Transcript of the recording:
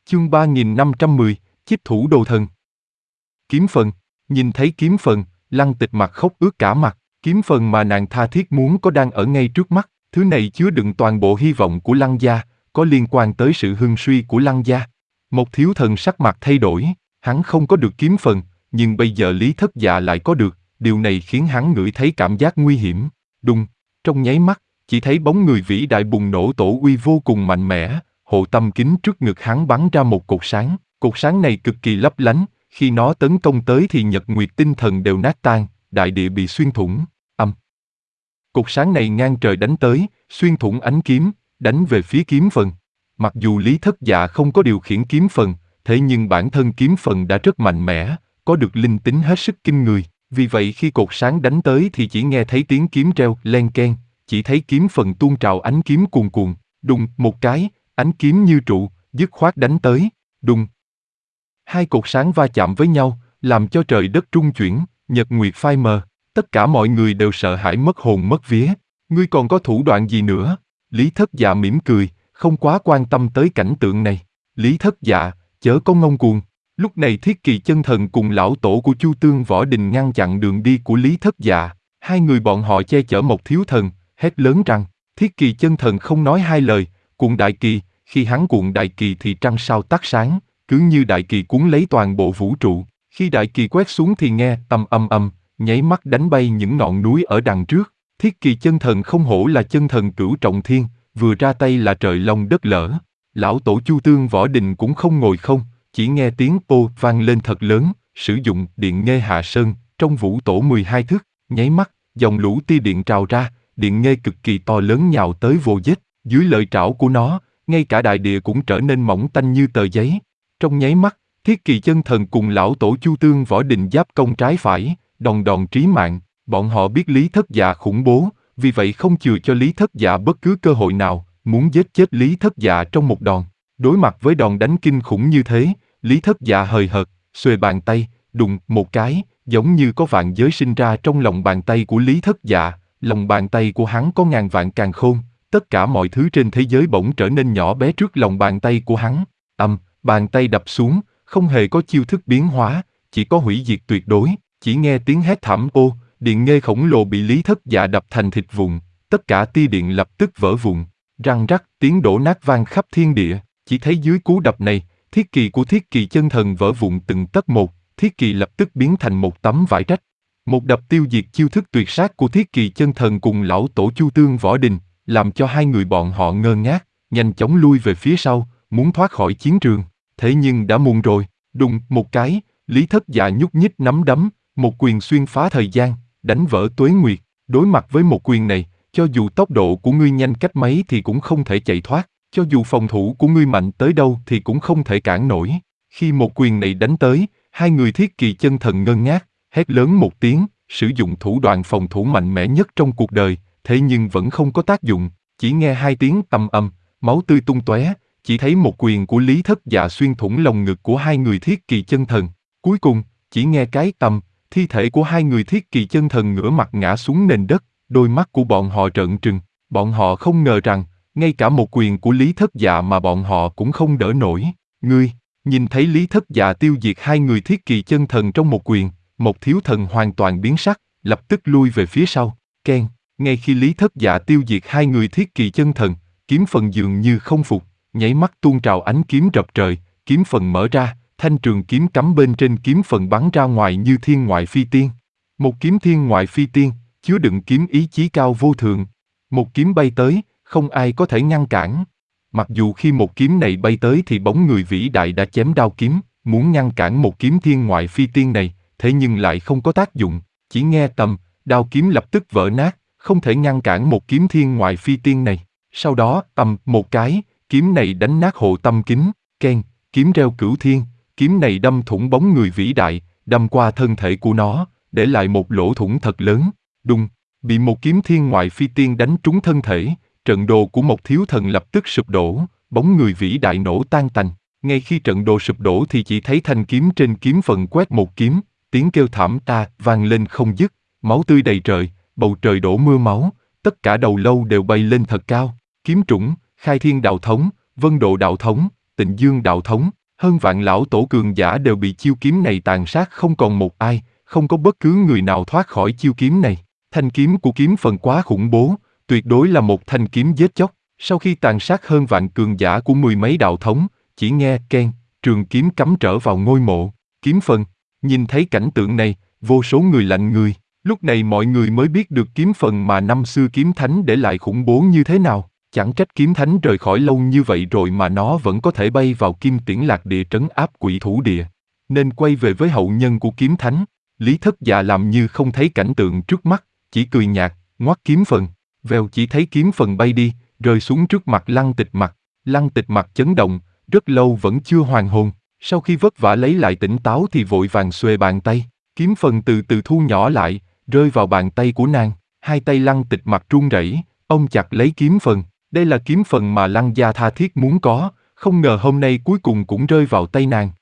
Chương 3510, Chiếp thủ đồ thần. Kiếm phần. Nhìn thấy kiếm phần, Lăng Tịch mặt khóc ướt cả mặt. Kiếm phần mà nàng tha thiết muốn có đang ở ngay trước mắt. Thứ này chứa đựng toàn bộ hy vọng của Lăng gia, có liên quan tới sự hưng suy của Lăng gia. Một thiếu thần sắc mặt thay đổi, hắn không có được kiếm phần, nhưng bây giờ Lý Thất Dạ lại có được. Điều này khiến hắn ngửi thấy cảm giác nguy hiểm. Đùng, trong nháy mắt, chỉ thấy bóng người vĩ đại bùng nổ tổ uy vô cùng mạnh mẽ. Hộ tâm kính trước ngực hắn bắn ra một cột sáng. Cột sáng này cực kỳ lấp lánh, khi nó tấn công tới thì nhật nguyệt tinh thần đều nát tan, đại địa bị xuyên thủng. Cột sáng này ngang trời đánh tới, xuyên thủng ánh kiếm, đánh về phía kiếm phần. Mặc dù Lý Thất Dạ không có điều khiển kiếm phần, thế nhưng bản thân kiếm phần đã rất mạnh mẽ, có được linh tính hết sức kinh người. Vì vậy khi cột sáng đánh tới thì chỉ nghe thấy tiếng kiếm reo len keng, chỉ thấy kiếm phần tuôn trào ánh kiếm cuồn cuộn, đùng một cái, ánh kiếm như trụ, dứt khoát đánh tới, đùng. Hai cột sáng va chạm với nhau, làm cho trời đất rung chuyển, nhật nguyệt phai mờ, tất cả mọi người đều sợ hãi mất hồn mất vía. Ngươi còn có thủ đoạn gì nữa? Lý Thất Dạ mỉm cười, không quá quan tâm tới cảnh tượng này. Lý Thất Dạ, chớ có ngông cuồng. Lúc này Thiết Kỳ Chân Thần cùng lão tổ của Chu Tương Võ Đình ngăn chặn đường đi của Lý Thất Dạ. Hai người bọn họ che chở một thiếu thần, hét lớn rằng, Thiết Kỳ Chân Thần không nói hai lời, cuộn đại kỳ, khi hắn cuộn đại kỳ thì trăng sao tắt sáng, cứ như đại kỳ cuốn lấy toàn bộ vũ trụ. Khi đại kỳ quét xuống thì nghe ầm ầm ầm, nháy mắt đánh bay những ngọn núi ở đằng trước. Thiết Kỳ Chân Thần không hổ là chân thần cửu trọng thiên, vừa ra tay là trời long đất lở. Lão tổ Chu Tương Võ Đình cũng không ngồi không, chỉ nghe tiếng ô vang lên thật lớn, sử dụng điện nghê hạ sơn, trong vũ tổ 12 thước, nháy mắt, dòng lũ tia điện trào ra, điện nghê cực kỳ to lớn nhào tới vô vết, dưới lợi trảo của nó, ngay cả đại địa cũng trở nên mỏng tanh như tờ giấy. Trong nháy mắt, Thiết Kỳ Chân Thần cùng lão tổ Chu Tương Võ Đình giáp công trái phải, đòn đòn trí mạng, bọn họ biết Lý Thất Dạ khủng bố, vì vậy không chừa cho Lý Thất Dạ bất cứ cơ hội nào, muốn giết chết Lý Thất Dạ trong một đòn. Đối mặt với đòn đánh kinh khủng như thế, Lý Thất Dạ hời hợt, xuề bàn tay, đùng một cái, giống như có vạn giới sinh ra trong lòng bàn tay của Lý Thất Dạ, lòng bàn tay của hắn có ngàn vạn càn khôn, tất cả mọi thứ trên thế giới bỗng trở nên nhỏ bé trước lòng bàn tay của hắn. Bàn tay đập xuống, không hề có chiêu thức biến hóa, chỉ có hủy diệt tuyệt đối, chỉ nghe tiếng hét thảm ô, điện nghê khổng lồ bị Lý Thất Dạ đập thành thịt vụn, tất cả tia điện lập tức vỡ vụn, răng rắc, tiếng đổ nát vang khắp thiên địa, chỉ thấy dưới cú đập này, thiết kỳ của Thiết Kỳ Chân Thần vỡ vụn từng tấc một, thiết kỳ lập tức biến thành một tấm vải rách. Một đập tiêu diệt chiêu thức tuyệt sát của Thiết Kỳ Chân Thần cùng lão tổ Chu Tương Võ Đình, làm cho hai người bọn họ ngơ ngác, nhanh chóng lui về phía sau, muốn thoát khỏi chiến trường. Thế nhưng đã muộn rồi, đùng một cái, Lý Thất Dạ nhúc nhích nắm đấm, một quyền xuyên phá thời gian, đánh vỡ tuế nguyệt. Đối mặt với một quyền này, cho dù tốc độ của ngươi nhanh cách mấy thì cũng không thể chạy thoát, cho dù phòng thủ của ngươi mạnh tới đâu thì cũng không thể cản nổi. Khi một quyền này đánh tới, hai người Thiết Kỳ Chân Thần ngơ ngác, hét lớn một tiếng, sử dụng thủ đoạn phòng thủ mạnh mẽ nhất trong cuộc đời, thế nhưng vẫn không có tác dụng, chỉ nghe hai tiếng ầm ầm, máu tươi tung tóe. Chỉ thấy một quyền của Lý Thất Dạ xuyên thủng lồng ngực của hai người Thiết Kỳ Chân Thần. Cuối cùng, chỉ nghe cái tầm, thi thể của hai người Thiết Kỳ Chân Thần ngửa mặt ngã xuống nền đất, đôi mắt của bọn họ trợn trừng. Bọn họ không ngờ rằng, ngay cả một quyền của Lý Thất Dạ mà bọn họ cũng không đỡ nổi. Ngươi, nhìn thấy Lý Thất Dạ tiêu diệt hai người Thiết Kỳ Chân Thần trong một quyền, một thiếu thần hoàn toàn biến sắc, lập tức lui về phía sau. Keng, ngay khi Lý Thất Dạ tiêu diệt hai người Thiết Kỳ Chân Thần, kiếm phần dường như không phục. Nháy mắt tuôn trào ánh kiếm rập trời, kiếm phần mở ra, thanh trường kiếm cắm bên trên kiếm phần bắn ra ngoài như thiên ngoại phi tiên. Một kiếm thiên ngoại phi tiên, chứa đựng kiếm ý chí cao vô thượng. Một kiếm bay tới, không ai có thể ngăn cản. Mặc dù khi một kiếm này bay tới thì bóng người vĩ đại đã chém đao kiếm, muốn ngăn cản một kiếm thiên ngoại phi tiên này, thế nhưng lại không có tác dụng. Chỉ nghe tầm, đao kiếm lập tức vỡ nát, không thể ngăn cản một kiếm thiên ngoại phi tiên này. Sau đó, một cái, kiếm này đánh nát hộ tâm kính, keng, kiếm reo cửu thiên, kiếm này đâm thủng bóng người vĩ đại, đâm qua thân thể của nó, để lại một lỗ thủng thật lớn, đùng, bị một kiếm thiên ngoại phi tiên đánh trúng thân thể, trận đồ của một thiếu thần lập tức sụp đổ, bóng người vĩ đại nổ tan tành. Ngay khi trận đồ sụp đổ thì chỉ thấy thanh kiếm trên kiếm phần quét một kiếm, tiếng kêu thảm ta vang lên không dứt, máu tươi đầy trời, bầu trời đổ mưa máu, tất cả đầu lâu đều bay lên thật cao, kiếm trũng, khai thiên đạo thống, vân độ đạo thống, Tịnh Dương đạo thống, hơn vạn lão tổ cường giả đều bị chiêu kiếm này tàn sát không còn một ai, không có bất cứ người nào thoát khỏi chiêu kiếm này. Thanh kiếm của kiếm phần quá khủng bố, tuyệt đối là một thanh kiếm giết chóc. Sau khi tàn sát hơn vạn cường giả của mười mấy đạo thống, chỉ nghe keng, trường kiếm cắm trở vào ngôi mộ. Kiếm phần, nhìn thấy cảnh tượng này, vô số người lạnh người. Lúc này mọi người mới biết được kiếm phần mà năm xưa kiếm thánh để lại khủng bố như thế nào. Chẳng trách kiếm thánh rời khỏi lâu như vậy rồi mà nó vẫn có thể bay vào Kim Tiễn Lạc Địa trấn áp quỷ thủ địa. Nên quay về với hậu nhân của kiếm thánh. Lý Thất Dạ làm như không thấy cảnh tượng trước mắt, chỉ cười nhạt, ngoắt kiếm phần. Vèo chỉ thấy kiếm phần bay đi, rơi xuống trước mặt Lăng Tịch Mặc. Lăng Tịch Mặc chấn động, rất lâu vẫn chưa hoàn hồn. Sau khi vất vả lấy lại tỉnh táo thì vội vàng xuề bàn tay. Kiếm phần từ từ thu nhỏ lại, rơi vào bàn tay của nàng. Hai tay Lăng Tịch Mặc run rẩy, ôm chặt lấy kiếm phần. Đây là kiếm phần mà Lăng gia tha thiết muốn có, không ngờ hôm nay cuối cùng cũng rơi vào tay nàng.